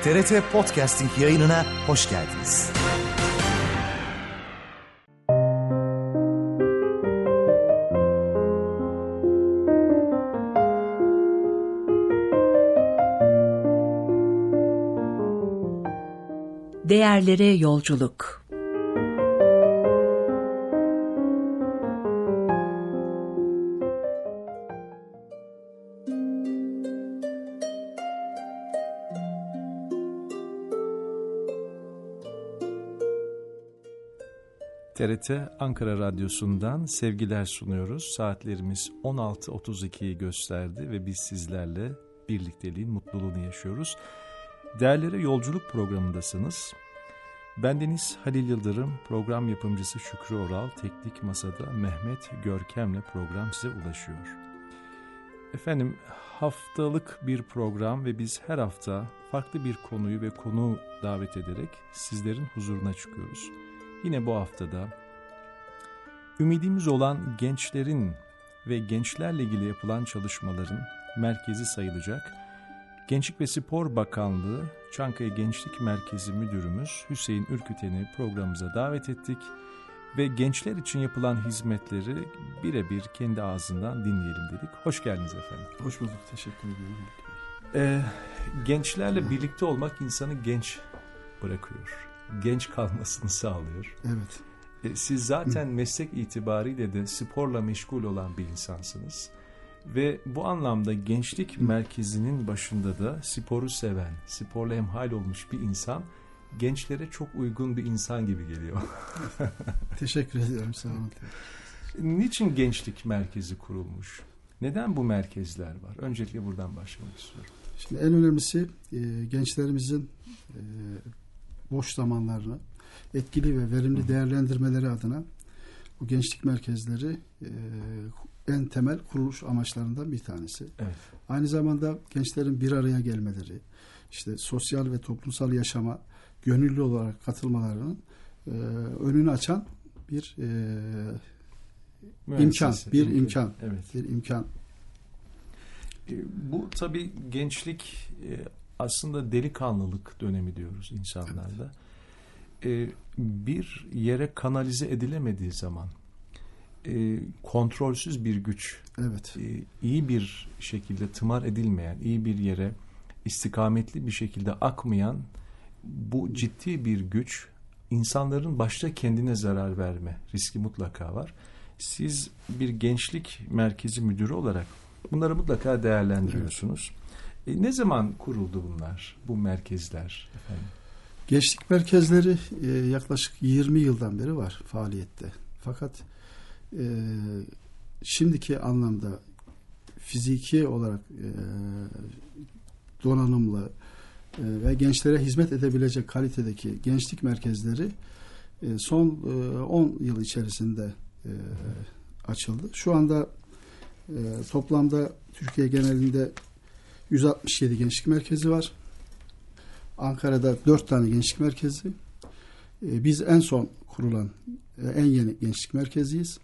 TRT Podcasting yayınına hoş geldiniz. Değerlere yolculuk. TRT Ankara Radyosu'ndan sevgiler sunuyoruz. Saatlerimiz 16.32'yi gösterdi ve biz sizlerle birlikteliğin mutluluğunu yaşıyoruz. Değerlere Yolculuk programındasınız. Bendeniz Halil Yıldırım, program yapımcısı Şükrü Oral, teknik masada Mehmet Görkem'le program size ulaşıyor. Efendim, haftalık bir program ve biz her hafta farklı bir konuyu ve konu davet ederek sizlerin huzuruna çıkıyoruz. Yine bu haftada ümidimiz olan gençlerin ve gençlerle ilgili yapılan çalışmaların merkezi sayılacak Gençlik ve Spor Bakanlığı Çankaya Gençlik Merkezi Müdürümüz Hüseyin Ürküten'i programımıza davet ettik ve gençler için yapılan hizmetleri birebir kendi ağzından dinleyelim dedik. Hoş geldiniz efendim. Hoş bulduk, teşekkür ediyorum. Gençlerle birlikte olmak insanı genç bırakıyor. Genç kalmasını sağlıyor. Evet. Siz zaten meslek itibariyle de sporla meşgul olan bir insansınız. Ve bu anlamda gençlik merkezinin başında da sporu seven, sporla hemhal olmuş bir insan gençlere çok uygun bir insan gibi geliyor. Teşekkür ediyorum, sağ olun. Niçin gençlik merkezi kurulmuş? Neden bu merkezler var? Öncelikle buradan başlamak istiyorum. Şimdi en önemlisi gençlerimizin boş zamanlarını etkili ve verimli değerlendirmeleri adına bu gençlik merkezleri en temel kuruluş amaçlarından bir tanesi. Evet. Aynı zamanda gençlerin bir araya gelmeleri, işte sosyal ve toplumsal yaşama gönüllü olarak katılmalarının önünü açan bir imkan. Evet. Bir imkan. Bu tabii gençlik aslında delikanlılık dönemi diyoruz insanlarda. Evet. Bir yere kanalize edilemediği zaman kontrolsüz bir güç, evet, iyi bir şekilde tımar edilmeyen, iyi bir yere istikametli bir şekilde akmayan bu ciddi bir güç insanların başta kendine zarar verme riski mutlaka var. Siz bir gençlik merkezi müdürü olarak bunları mutlaka değerlendiriyorsunuz. Evet. Ne zaman kuruldu bunlar, bu merkezler efendim? Gençlik merkezleri yaklaşık 20 yıldan beri var faaliyette. Fakat şimdiki anlamda fiziki olarak donanımlı ve gençlere hizmet edebilecek kalitedeki gençlik merkezleri son 10 yıl içerisinde açıldı. Şu anda toplamda Türkiye genelinde 167 gençlik merkezi var. Ankara'da 4 tane gençlik merkezi. Biz en son kurulan, en yeni gençlik merkeziyiz.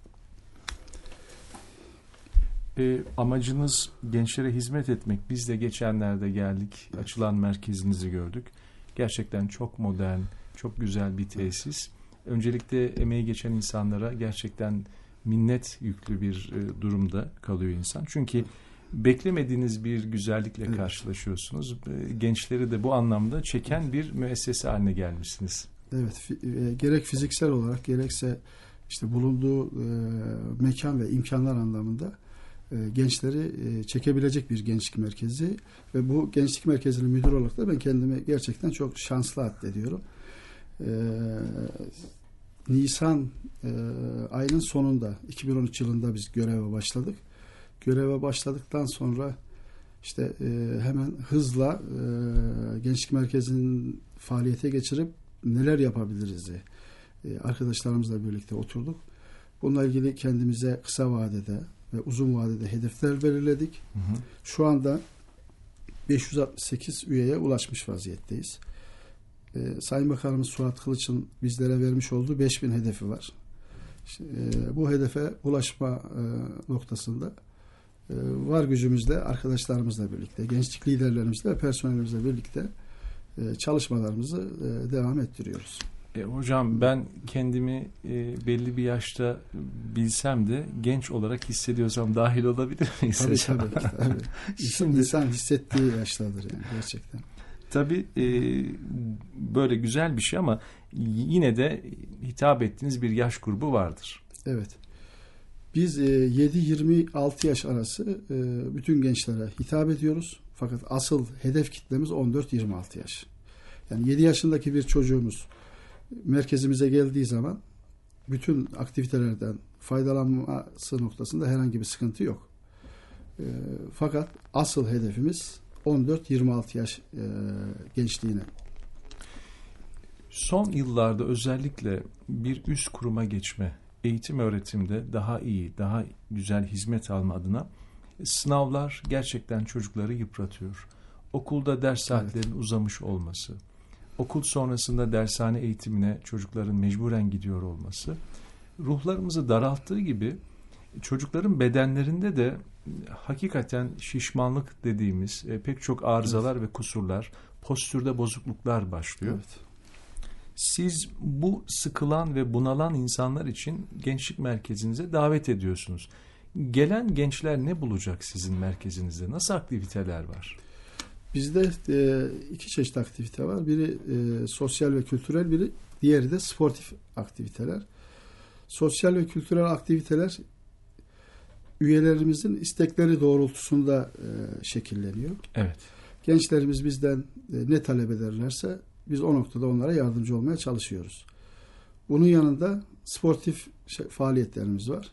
Amacınız gençlere hizmet etmek. Biz de geçenlerde geldik, açılan merkezinizi gördük. Gerçekten çok modern, çok güzel bir tesis. Öncelikle emeği geçen insanlara gerçekten minnet yüklü bir durumda kalıyor insan. Çünkü beklemediğiniz bir güzellikle evet, karşılaşıyorsunuz. Gençleri de bu anlamda çeken bir müessese haline gelmişsiniz. Evet, gerek fiziksel olarak gerekse işte bulunduğu mekan ve imkanlar anlamında gençleri çekebilecek bir gençlik merkezi ve bu gençlik merkezinin müdürü olarak da ben kendimi gerçekten çok şanslı addediyorum. Nisan ayının sonunda 2013 yılında biz göreve başladık. Göreve başladıktan sonra işte hemen hızla gençlik merkezinin faaliyete geçirip neler yapabiliriz diye arkadaşlarımızla birlikte oturduk. Bununla ilgili kendimize kısa vadede ve uzun vadede hedefler belirledik. Hı hı. Şu anda 568 üyeye ulaşmış vaziyetteyiz. Sayın Bakanımız Suat Kılıç'ın bizlere vermiş olduğu 5000 hedefi var. İşte, bu hedefe ulaşma noktasında var gücümüzle, arkadaşlarımızla birlikte, gençlik liderlerimizle ve personelimizle birlikte çalışmalarımızı devam ettiriyoruz. Hocam ben kendimi belli bir yaşta bilsem de genç olarak hissediyorsam dahil olabilir miyiz? Tabii. İnsan hissettiği yaştadır yani gerçekten. Tabii böyle güzel bir şey ama yine de hitap ettiğiniz bir yaş grubu vardır. Evet. Biz 7-26 yaş arası bütün gençlere hitap ediyoruz. Fakat asıl hedef kitlemiz 14-26 yaş. Yani 7 yaşındaki bir çocuğumuz merkezimize geldiği zaman bütün aktivitelerden faydalanması noktasında herhangi bir sıkıntı yok. Fakat asıl hedefimiz 14-26 yaş gençliğine. Son yıllarda özellikle bir üst kuruma geçme, eğitim öğretimde daha iyi, daha güzel hizmet alma adına sınavlar gerçekten çocukları yıpratıyor. Okulda ders saatlerinin uzamış olması, okul sonrasında dershane eğitimine çocukların mecburen gidiyor olması, ruhlarımızı daralttığı gibi çocukların bedenlerinde de hakikaten şişmanlık dediğimiz pek çok arızalar ve kusurlar, postürde bozukluklar başlıyor. Evet. Siz bu sıkılan ve bunalan insanlar için gençlik merkezinize davet ediyorsunuz. Gelen gençler ne bulacak sizin merkezinizde? Nasıl aktiviteler var? Bizde 2 çeşit aktivite var. Biri sosyal ve kültürel, diğeri de sportif aktiviteler. Sosyal ve kültürel aktiviteler üyelerimizin istekleri doğrultusunda şekilleniyor. Evet. Gençlerimiz bizden ne talep ederlerse biz o noktada onlara yardımcı olmaya çalışıyoruz. Bunun yanında sportif faaliyetlerimiz var.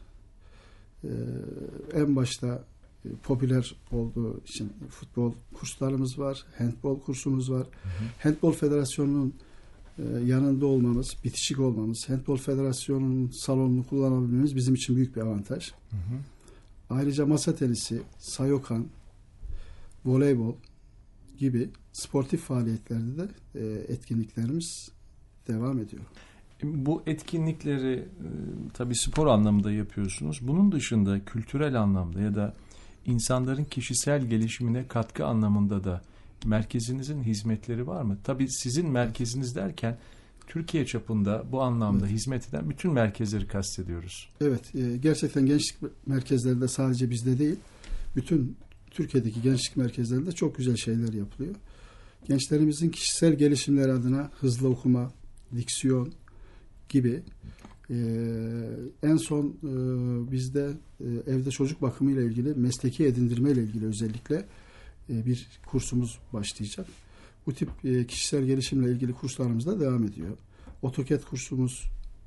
En başta popüler olduğu için futbol kurslarımız var, handbol kursumuz var. Handbol Federasyonu'nun yanında olmamız, bitişik olmamız, Handbol Federasyonu'nun salonunu kullanabilmemiz bizim için büyük bir avantaj. Ayrıca masa tenisi, sayokan, voleybol gibi sportif faaliyetlerde de etkinliklerimiz devam ediyor. Bu etkinlikleri tabii spor anlamında yapıyorsunuz. Bunun dışında kültürel anlamda ya da insanların kişisel gelişimine katkı anlamında da merkezinizin hizmetleri var mı? Tabii sizin merkeziniz derken Türkiye çapında bu anlamda hizmet eden bütün merkezleri kastediyoruz. Evet, gerçekten gençlik merkezlerinde sadece bizde değil, bütün Türkiye'deki gençlik merkezlerinde çok güzel şeyler yapılıyor. Gençlerimizin kişisel gelişimleri adına hızlı okuma, diksiyon gibi en son bizde evde çocuk bakımı ile ilgili, mesleki edindirme ile ilgili özellikle bir kursumuz başlayacak. Bu tip kişisel gelişimle ilgili kurslarımız da devam ediyor. AutoCAD kursumuz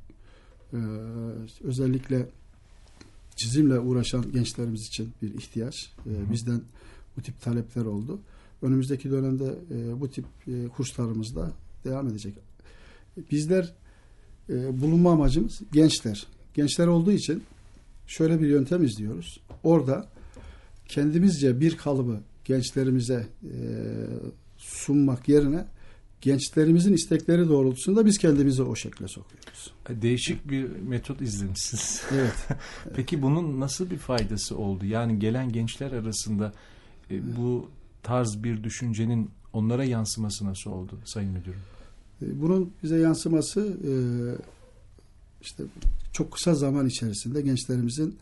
özellikle çizimle uğraşan gençlerimiz için bir ihtiyaç. Bizden bu tip talepler oldu. Önümüzdeki dönemde bu tip kurslarımız da devam edecek. Bizler bulunma amacımız gençler. Gençler olduğu için şöyle bir yöntem izliyoruz. Orada kendimizce bir kalıbı gençlerimize sunmak yerine gençlerimizin istekleri doğrultusunda biz kendimizi o şekle sokuyoruz. Değişik bir metot izlemişsiniz. Evet. Peki bunun nasıl bir faydası oldu? Yani gelen gençler arasında bu tarz bir düşüncenin onlara yansıması nasıl oldu Sayın Müdürüm? Bunun bize yansıması işte çok kısa zaman içerisinde gençlerimizin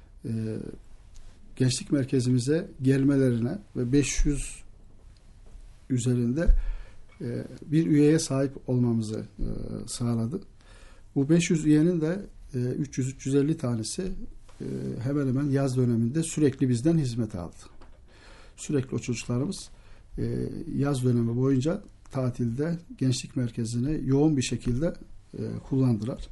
gençlik merkezimize gelmelerine ve 500 üzerinde bir üyeye sahip olmamızı sağladı. Bu 500 üyenin de 300-350 tanesi hemen hemen yaz döneminde sürekli bizden hizmet aldı. Sürekli o çocuklarımız yaz dönemi boyunca tatilde gençlik merkezini yoğun bir şekilde kullandılar.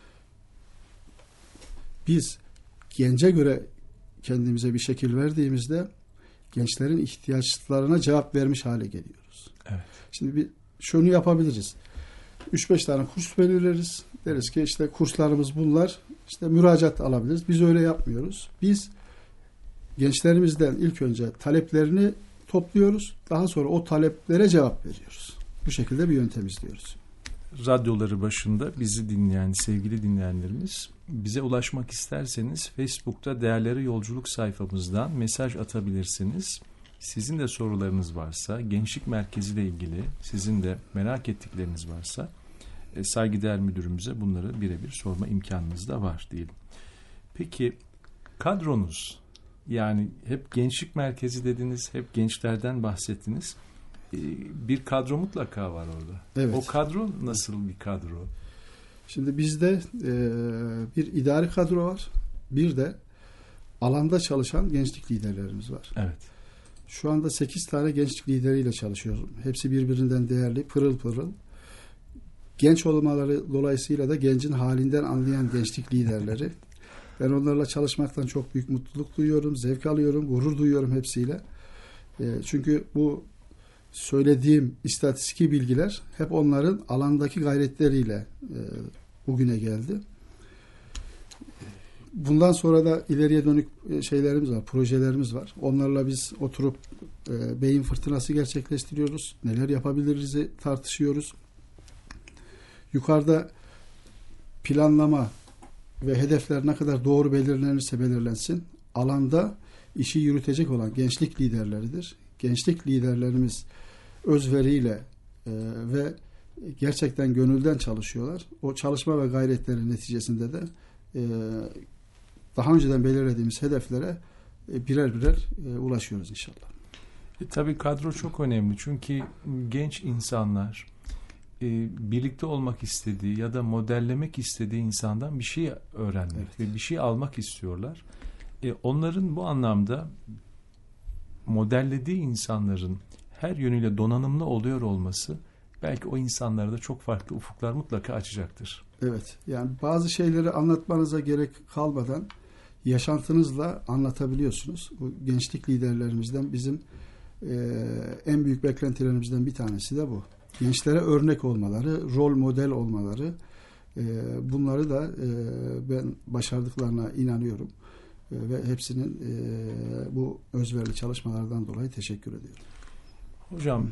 Biz gence göre kendimize bir şekil verdiğimizde gençlerin ihtiyaçlarına cevap vermiş hale geliyoruz. Evet. Şimdi şunu yapabiliriz. 3-5 tane kurs belirleriz. Deriz ki işte kurslarımız bunlar. İşte müracaat alabiliriz. Biz öyle yapmıyoruz. Biz gençlerimizden ilk önce taleplerini topluyoruz. Daha sonra o taleplere cevap veriyoruz. Bu şekilde bir yöntem izliyoruz. Radyoları başında bizi dinleyen sevgili dinleyenlerimiz, bize ulaşmak isterseniz Facebook'ta Değerlere Yolculuk sayfamızdan mesaj atabilirsiniz. Sizin de sorularınız varsa, gençlik merkezi ile ilgili sizin de merak ettikleriniz varsa saygıdeğer müdürümüze bunları birebir sorma imkanınız da var diyelim. Peki kadronuz, yani hep gençlik merkezi dediniz, hep gençlerden bahsettiniz. Bir kadro mutlaka var orada. Evet. O kadro nasıl bir kadro? Şimdi bizde bir idari kadro var. Bir de alanda çalışan gençlik liderlerimiz var. Evet. Şu anda 8 tane gençlik lideriyle çalışıyorum. Hepsi birbirinden değerli, pırıl pırıl. Genç olmaları dolayısıyla da gencin halinden anlayan gençlik liderleri. Ben onlarla çalışmaktan çok büyük mutluluk duyuyorum, zevk alıyorum, gurur duyuyorum hepsiyle. Çünkü bu söylediğim istatistiki bilgiler hep onların alandaki gayretleriyle bugüne geldi. Bundan sonra da ileriye dönük şeylerimiz var, projelerimiz var. Onlarla biz oturup beyin fırtınası gerçekleştiriyoruz. Neler yapabiliriz tartışıyoruz. Yukarıda planlama ve hedefler ne kadar doğru belirlenirse belirlensin, alanda işi yürütecek olan gençlik liderleridir. Gençlik liderlerimiz özveriyle ve gerçekten gönülden çalışıyorlar. O çalışma ve gayretlerin neticesinde de daha önceden belirlediğimiz hedeflere birer birer ulaşıyoruz inşallah. Tabii kadro çok önemli çünkü genç insanlar birlikte olmak istediği ya da modellemek istediği insandan bir şey öğrenmek ve bir şey almak istiyorlar. Onların bu anlamda modellediği insanların her yönüyle donanımlı oluyor olması belki o insanlara da çok farklı ufuklar mutlaka açacaktır. Evet, yani bazı şeyleri anlatmanıza gerek kalmadan yaşantınızla anlatabiliyorsunuz. Bu gençlik liderlerimizden bizim en büyük beklentilerimizden bir tanesi de bu. Gençlere örnek olmaları, rol model olmaları, bunları da ben başardıklarına inanıyorum. Ve hepsinin bu özverili çalışmalardan dolayı teşekkür ediyorum. Hocam,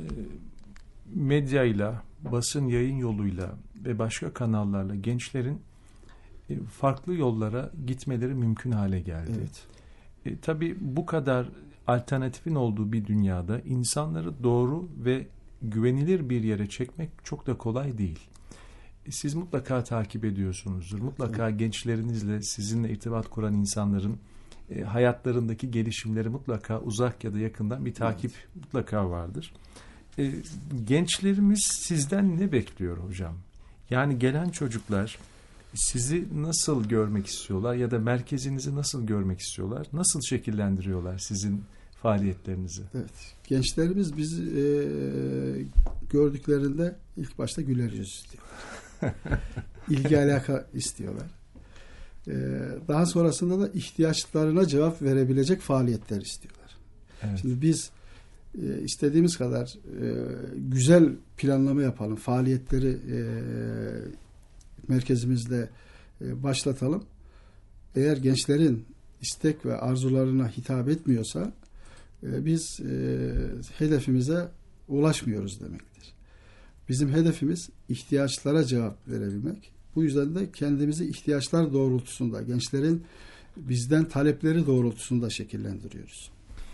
medyayla, basın yayın yoluyla ve başka kanallarla gençlerin farklı yollara gitmeleri mümkün hale geldi. Evet. Tabii bu kadar alternatifin olduğu bir dünyada insanları doğru ve güvenilir bir yere çekmek çok da kolay değil. Siz mutlaka takip ediyorsunuzdur. Mutlaka gençlerinizle, sizinle irtibat kuran insanların hayatlarındaki gelişimleri mutlaka uzak ya da yakından bir takip mutlaka vardır. Gençlerimiz sizden ne bekliyor hocam? Yani gelen çocuklar sizi nasıl görmek istiyorlar ya da merkezinizi nasıl görmek istiyorlar? Nasıl şekillendiriyorlar sizin faaliyetlerinizi? Evet. Gençlerimiz bizi gördüklerinde ilk başta güler yüz istiyorlar. İlgi alaka istiyorlar. Daha sonrasında da ihtiyaçlarına cevap verebilecek faaliyetler istiyorlar. Evet. Şimdi biz istediğimiz kadar güzel planlama yapalım, faaliyetleri merkezimizde başlatalım. Eğer gençlerin istek ve arzularına hitap etmiyorsa biz hedefimize ulaşmıyoruz demektir. Bizim hedefimiz ihtiyaçlara cevap verebilmek. Bu yüzden de kendimizi ihtiyaçlar doğrultusunda, gençlerin bizden talepleri doğrultusunda şekillendiriyoruz.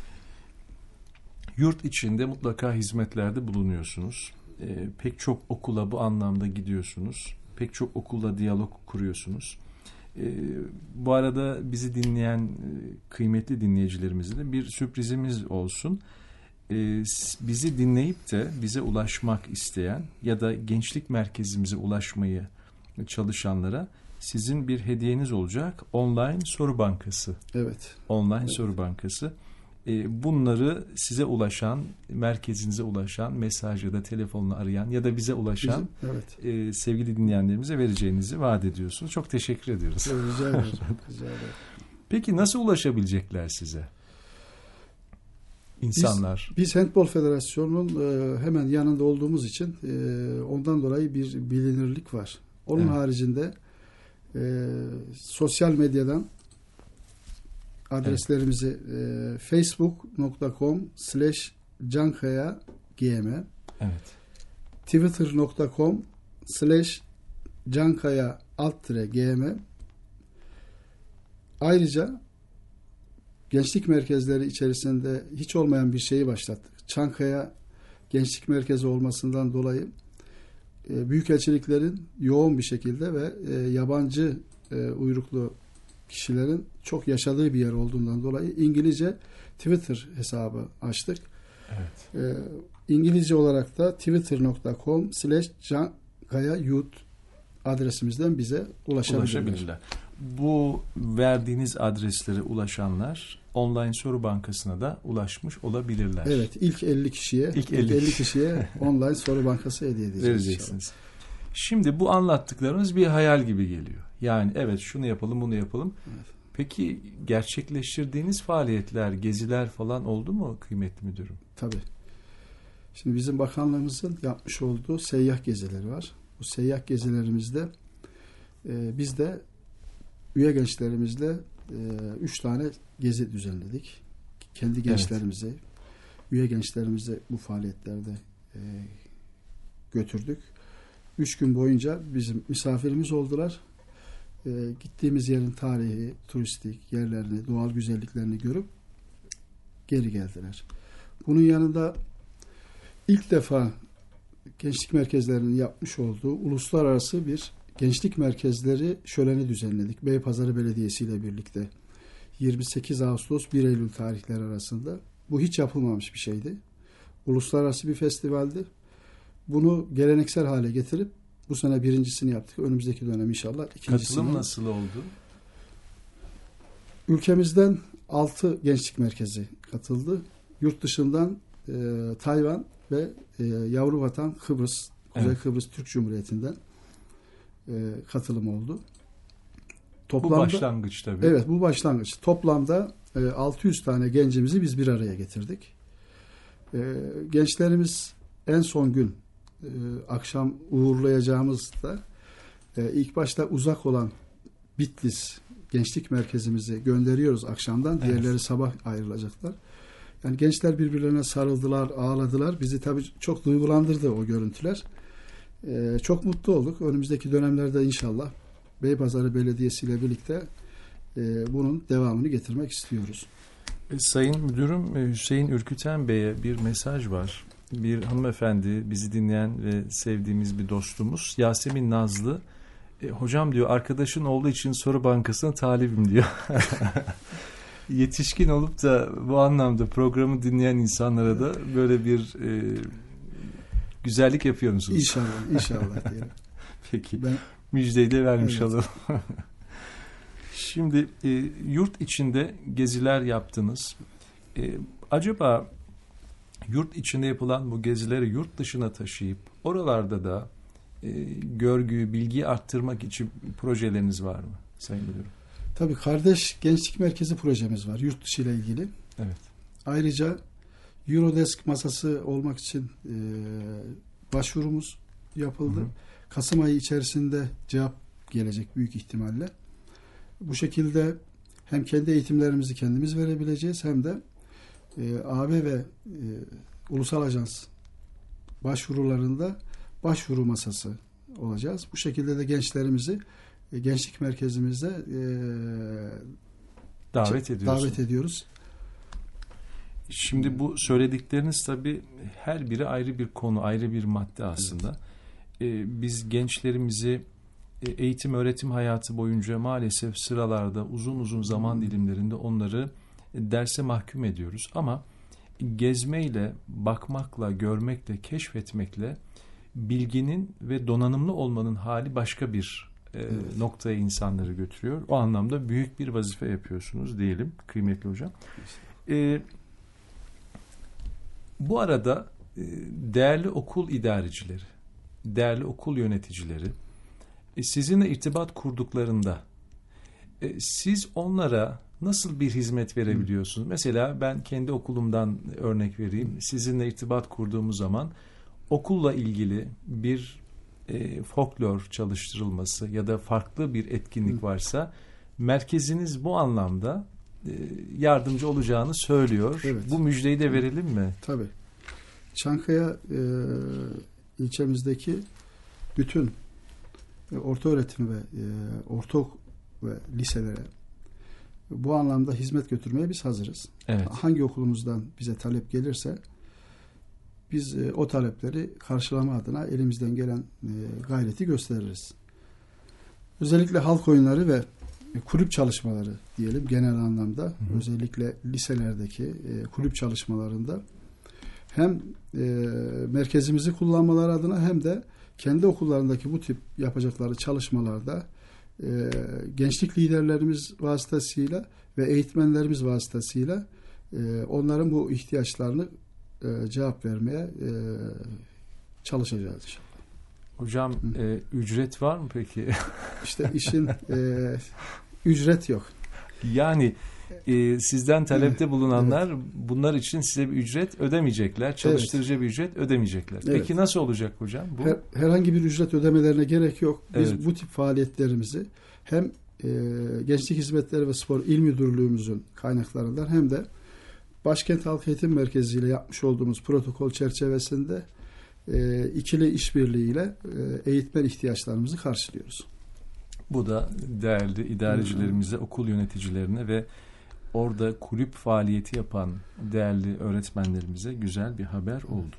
Yurt içinde mutlaka hizmetlerde bulunuyorsunuz. Pek çok okula bu anlamda gidiyorsunuz. Pek çok okulla diyalog kuruyorsunuz. Bu arada bizi dinleyen kıymetli dinleyicilerimize de bir sürprizimiz olsun. Bizi dinleyip de bize ulaşmak isteyen ya da gençlik merkezimize ulaşmayı çalışanlara sizin bir hediyeniz olacak. Online soru bankası. Evet. Online soru bankası. Bunları size ulaşan, merkezinize ulaşan, mesaj ya da telefonla arayan ya da bize ulaşan sevgili dinleyenlerimize vereceğinizi vaat ediyorsunuz. Çok teşekkür ediyoruz. Rica ederim. Rica ederim. Peki nasıl ulaşabilecekler size? İnsanlar. Biz Handbol Federasyonu'nun hemen yanında olduğumuz için ondan dolayı bir bilinirlik var. Onun haricinde sosyal medyadan adreslerimizi facebook.com/cankayagm twitter.com/cankaya_gm. Ayrıca gençlik merkezleri içerisinde hiç olmayan bir şeyi başlattık. Çankaya gençlik merkezi olmasından dolayı büyükelçiliklerin yoğun bir şekilde ve yabancı uyruklu kişilerin çok yaşadığı bir yer olduğundan dolayı İngilizce Twitter hesabı açtık. Evet. İngilizce olarak da twitter.com/cankayayouth adresimizden bize ulaşabilirler. Bu verdiğiniz adreslere ulaşanlar online soru bankasına da ulaşmış olabilirler. Evet, ilk 50 kişiye online soru bankası hediye edeceğiz. Vereceksiniz. Şimdi bu anlattıklarınız bir hayal gibi geliyor. Yani evet, şunu yapalım, bunu yapalım. Evet. Peki gerçekleştirdiğiniz faaliyetler, geziler falan oldu mu kıymetli müdürüm? Tabii. Şimdi bizim bakanlığımızın yapmış olduğu seyyah gezileri var. Bu seyyah gezilerimizde biz de üye gençlerimizle 3 tane gezi düzenledik. Kendi gençlerimizi, evet, üye gençlerimizi bu faaliyetlerde götürdük. 3 gün boyunca bizim misafirimiz oldular. Gittiğimiz yerin tarihi, turistik yerlerini, doğal güzelliklerini görüp geri geldiler. Bunun yanında ilk defa gençlik merkezlerinin yapmış olduğu uluslararası bir gençlik merkezleri şöleni düzenledik. Beypazarı Belediyesi ile birlikte 28 Ağustos 1 Eylül tarihleri arasında. Bu hiç yapılmamış bir şeydi. Uluslararası bir festivaldi. Bunu geleneksel hale getirip bu sene birincisini yaptık. Önümüzdeki dönem inşallah ikincisini. Katılım nasıl oldu? Ülkemizden 6 gençlik merkezi katıldı. Yurt dışından Tayvan ve yavru vatan Kıbrıs, Kuzey evet, Kıbrıs Türk Cumhuriyeti'nden katılım oldu. Toplamda, bu başlangıç tabii. Evet, bu başlangıç. Toplamda 600 tane gencimizi biz bir araya getirdik. Gençlerimiz en son gün akşam uğurlayacağımızda ilk başta uzak olan Bitlis gençlik merkezimizi gönderiyoruz akşamdan. Evet. Diğerleri sabah ayrılacaklar. Yani gençler birbirlerine sarıldılar, ağladılar. Bizi tabii çok duygulandırdı o görüntüler. Çok mutlu olduk. Önümüzdeki dönemlerde inşallah Beypazarı Belediyesi ile birlikte bunun devamını getirmek istiyoruz. Sayın Müdürüm, Hüseyin Ürküten Bey'e bir mesaj var. Bir hanımefendi, bizi dinleyen ve sevdiğimiz bir dostumuz Yasemin Nazlı. Hocam diyor, arkadaşın olduğu için soru bankasına talibim diyor. Yetişkin olup da bu anlamda programı dinleyen insanlara da böyle bir güzellik yapıyor musunuz? İnşallah diyelim. Peki, müjdeyi de vermiş evet, olalım. Şimdi yurt içinde geziler yaptınız. Acaba yurt içinde yapılan bu gezileri yurt dışına taşıyıp oralarda da görgüyü, bilgiyi arttırmak için projeleriniz var mı Sayın Müdürüm? Tabii, Kardeş Gençlik Merkezi projemiz var yurt dışı ile ilgili. Evet. Ayrıca Eurodesk masası olmak için başvurumuz yapıldı. Hı hı. Kasım ayı içerisinde cevap gelecek büyük ihtimalle. Bu şekilde hem kendi eğitimlerimizi kendimiz verebileceğiz hem de AB ve ulusal ajans başvurularında başvuru masası olacağız. Bu şekilde de gençlerimizi gençlik merkezimize davet ediyoruz. Şimdi bu söyledikleriniz tabii her biri ayrı bir konu, ayrı bir madde aslında. Evet. Biz gençlerimizi eğitim öğretim hayatı boyunca maalesef sıralarda uzun zaman dilimlerinde onları derse mahkum ediyoruz. Ama gezmeyle, bakmakla, görmekle, keşfetmekle bilginin ve donanımlı olmanın hali başka bir noktaya insanları götürüyor. O anlamda büyük bir vazife yapıyorsunuz diyelim kıymetli hocam. Bu arada değerli okul idarecileri, değerli okul yöneticileri sizinle irtibat kurduklarında siz onlara nasıl bir hizmet verebiliyorsunuz? Mesela ben kendi okulumdan örnek vereyim. Sizinle irtibat kurduğumuz zaman okulla ilgili bir folklor çalıştırılması ya da farklı bir etkinlik varsa merkeziniz bu anlamda yardımcı olacağını söylüyor. Evet. Bu müjdeyi de verelim mi? Tabii. Çankaya ilçemizdeki bütün ortaöğretim ve ortaokul ve liselere bu anlamda hizmet götürmeye biz hazırız. Evet. Hangi okulumuzdan bize talep gelirse biz o talepleri karşılama adına elimizden gelen gayreti gösteririz. Özellikle halk oyunları ve kulüp çalışmaları diyelim genel anlamda, özellikle liselerdeki kulüp çalışmalarında hem merkezimizi kullanmaları adına hem de kendi okullarındaki bu tip yapacakları çalışmalarda gençlik liderlerimiz vasıtasıyla ve eğitmenlerimiz vasıtasıyla onların bu ihtiyaçlarını cevap vermeye çalışacağız inşallah. Hocam ücret var mı peki? İşte işin ücret yok. Yani sizden talepte bulunanlar bunlar için size bir ücret ödemeyecekler. Çalıştırıcı bir ücret ödemeyecekler. Evet. Peki nasıl olacak hocam? Bu? Herhangi bir ücret ödemelerine gerek yok. Biz Evet. bu tip faaliyetlerimizi hem Gençlik Hizmetleri ve Spor İl Müdürlüğümüzün kaynaklarından hem de Başkent Halk Eğitim Merkezi ile yapmış olduğumuz protokol çerçevesinde ikili işbirliğiyle eğitmen ihtiyaçlarımızı karşılıyoruz. Bu da değerli idarecilerimize, okul yöneticilerine ve orada kulüp faaliyeti yapan değerli öğretmenlerimize güzel bir haber oldu.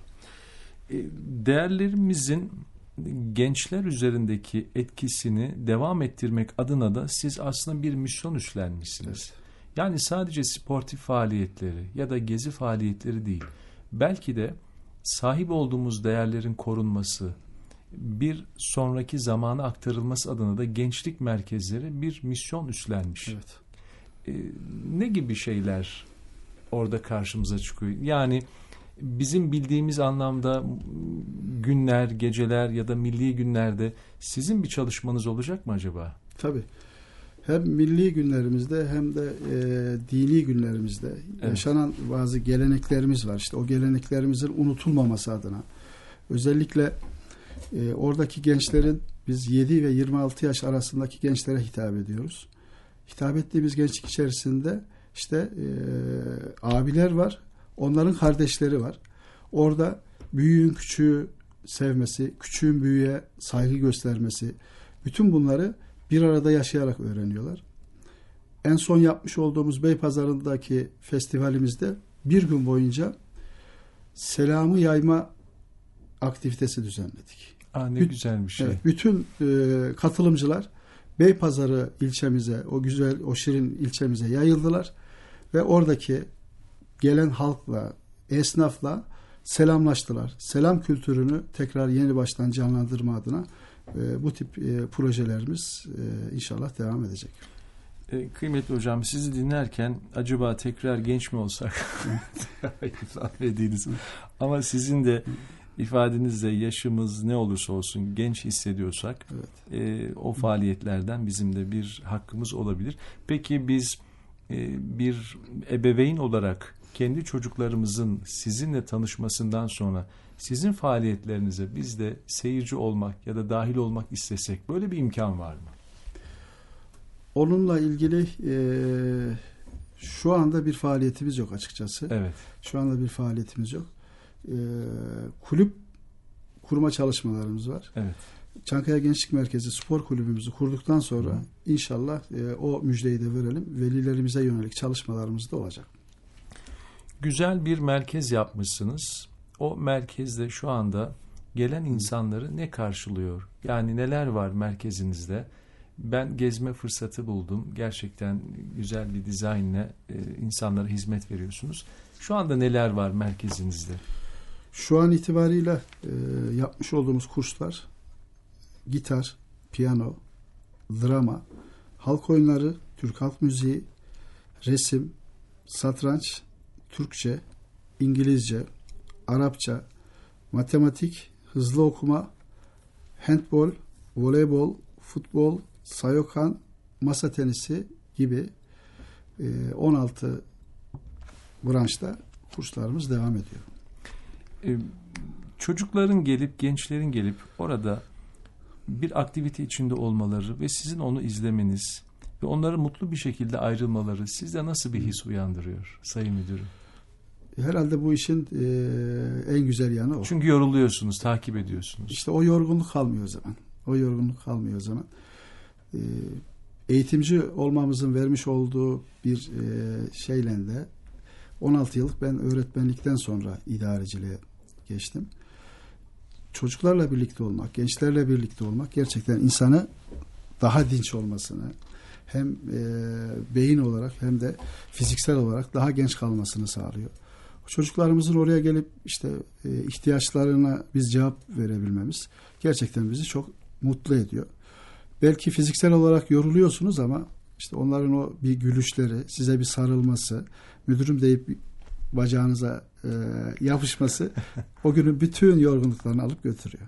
Değerlerimizin gençler üzerindeki etkisini devam ettirmek adına da siz aslında bir misyon üstlenmişsiniz. Evet. Yani sadece sportif faaliyetleri ya da gezi faaliyetleri değil, belki de sahip olduğumuz değerlerin korunması, bir sonraki zamana aktarılması adına da gençlik merkezleri bir misyon üstlenmiş. Evet. Ne gibi şeyler orada karşımıza çıkıyor? Yani bizim bildiğimiz anlamda günler, geceler ya da milli günlerde sizin bir çalışmanız olacak mı acaba? Tabii. Hem milli günlerimizde hem de dini günlerimizde yaşanan bazı geleneklerimiz var. İşte o geleneklerimizin unutulmaması adına. Özellikle oradaki gençlerin biz 7 ve 26 yaş arasındaki gençlere hitap ediyoruz. Hitap ettiğimiz gençlik içerisinde işte abiler var, onların kardeşleri var. Orada büyüğün küçüğü sevmesi, küçüğün büyüğe saygı göstermesi, bütün bunları bir arada yaşayarak öğreniyorlar. En son yapmış olduğumuz Beypazarı'ndaki festivalimizde bir gün boyunca selamı yayma aktivitesi düzenledik. Ne güzel bir şey. Evet, bütün katılımcılar Beypazarı ilçemize, o güzel, o şirin ilçemize yayıldılar ve oradaki gelen halkla, esnafla selamlaştılar. Selam kültürünü tekrar yeni baştan canlandırma adına bu tip projelerimiz inşallah devam edecek. Kıymetli hocam, sizi dinlerken acaba tekrar genç mi olsak ifade ediniz. Ama sizin de ifadenizle yaşımız ne olursa olsun genç hissediyorsak o faaliyetlerden bizim de bir hakkımız olabilir. Peki biz bir ebeveyn olarak kendi çocuklarımızın sizinle tanışmasından sonra sizin faaliyetlerinize biz de seyirci olmak ya da dahil olmak istesek böyle bir imkan var mı? Onunla ilgili şu anda bir faaliyetimiz yok açıkçası. Evet. Şu anda bir faaliyetimiz yok. Kulüp kurma çalışmalarımız var. Evet. Çankaya Gençlik Merkezi Spor Kulübümüzü kurduktan sonra inşallah o müjdeyi de verelim. Velilerimize yönelik çalışmalarımız da olacak. Güzel bir merkez yapmışsınız. O merkezde şu anda gelen insanları ne karşılıyor? Yani neler var merkezinizde? Ben gezme fırsatı buldum. Gerçekten güzel bir dizaynla insanlara hizmet veriyorsunuz. Şu anda neler var merkezinizde? Şu an itibariyle yapmış olduğumuz kurslar gitar, piyano, drama, halk oyunları, Türk halk müziği, resim, satranç, Türkçe, İngilizce, Arapça, matematik, hızlı okuma, handbol, voleybol, futbol, sayokan, masa tenisi gibi 16 branşta kurslarımız devam ediyor. Çocukların gelip, gençlerin gelip orada bir aktivite içinde olmaları ve sizin onu izlemeniz ve onların mutlu bir şekilde ayrılmaları sizde nasıl bir his uyandırıyor Sayın Müdürüm? Herhalde bu işin en güzel yanı o. Çünkü yoruluyorsunuz, takip ediyorsunuz. İşte o yorgunluk kalmıyor o zaman. O yorgunluk kalmıyor o zaman. eğitimci olmamızın vermiş olduğu bir şeyle de 16 yıllık ben öğretmenlikten sonra idareciliğe geçtim. Çocuklarla birlikte olmak, gençlerle birlikte olmak gerçekten insanı daha dinç olmasını, hem beyin olarak hem de fiziksel olarak daha genç kalmasını sağlıyor. Çocuklarımızın oraya gelip işte ihtiyaçlarına biz cevap verebilmemiz gerçekten bizi çok mutlu ediyor. Belki fiziksel olarak yoruluyorsunuz ama işte onların o bir gülüşleri, size bir sarılması, müdürüm deyip bacağınıza yapışması o günün bütün yorgunluklarını alıp götürüyor.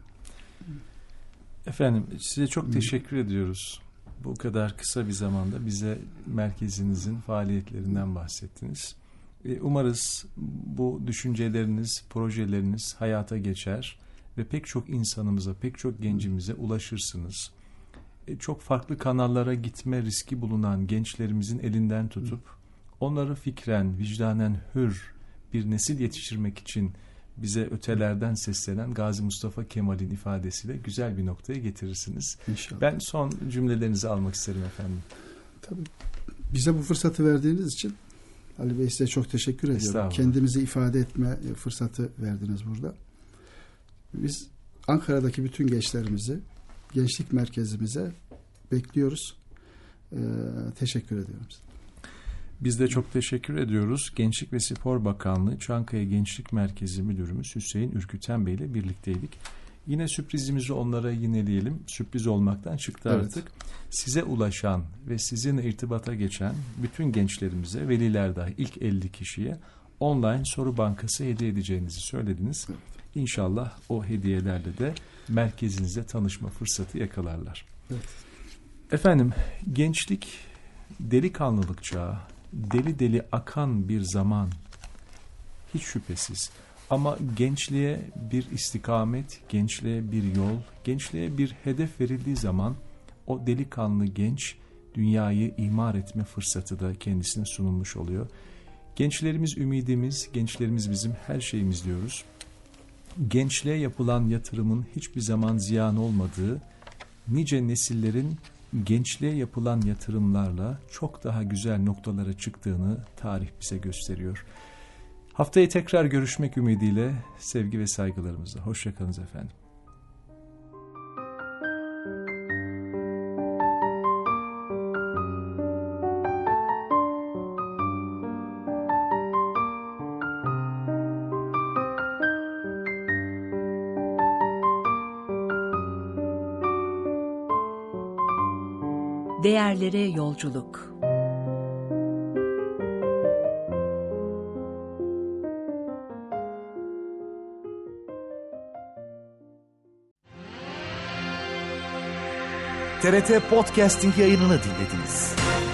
Efendim size çok teşekkür ediyoruz. Bu kadar kısa bir zamanda bize merkezinizin faaliyetlerinden bahsettiniz. Umarız bu düşünceleriniz, projeleriniz hayata geçer ve pek çok insanımıza, pek çok gencimize ulaşırsınız. Çok farklı kanallara gitme riski bulunan gençlerimizin elinden tutup onları fikren, vicdanen hür bir nesil yetiştirmek için bize ötelerden seslenen Gazi Mustafa Kemal'in ifadesiyle güzel bir noktaya getirirsiniz. İnşallah. Ben son cümlelerinizi almak isterim efendim. Tabii. Bize bu fırsatı verdiğiniz için Ali Bey size çok teşekkür ediyorum. Kendimizi ifade etme fırsatı verdiniz burada. Biz Ankara'daki bütün gençlerimizi gençlik merkezimize bekliyoruz. Teşekkür ediyorum size. Biz de çok teşekkür ediyoruz. Gençlik ve Spor Bakanlığı Çankaya Gençlik Merkezi Müdürümüz Hüseyin Ürküten Bey ile birlikteydik. Yine sürprizimizi onlara yineleyelim. Sürpriz olmaktan çıktı artık. Size ulaşan ve sizinle irtibata geçen bütün gençlerimize, veliler dahil ilk 50 kişiye online soru bankası hediye edeceğinizi söylediniz. Evet. İnşallah o hediyelerle de merkezinizle tanışma fırsatı yakalarlar. Evet. Efendim, gençlik delikanlılık çağı, deli deli akan bir zaman hiç şüphesiz. Ama gençliğe bir istikamet, gençliğe bir yol, gençliğe bir hedef verildiği zaman o delikanlı genç dünyayı imar etme fırsatı da kendisine sunulmuş oluyor. Gençlerimiz ümidimiz, gençlerimiz bizim her şeyimiz diyoruz. Gençliğe yapılan yatırımın hiçbir zaman ziyan olmadığı, nice nesillerin gençliğe yapılan yatırımlarla çok daha güzel noktalara çıktığını tarih bize gösteriyor. Haftaya tekrar görüşmek ümidiyle sevgi ve saygılarımızla. Hoşça kalınız efendim. Değerlere yolculuk. TRT Podcasting yayınını dinlediniz.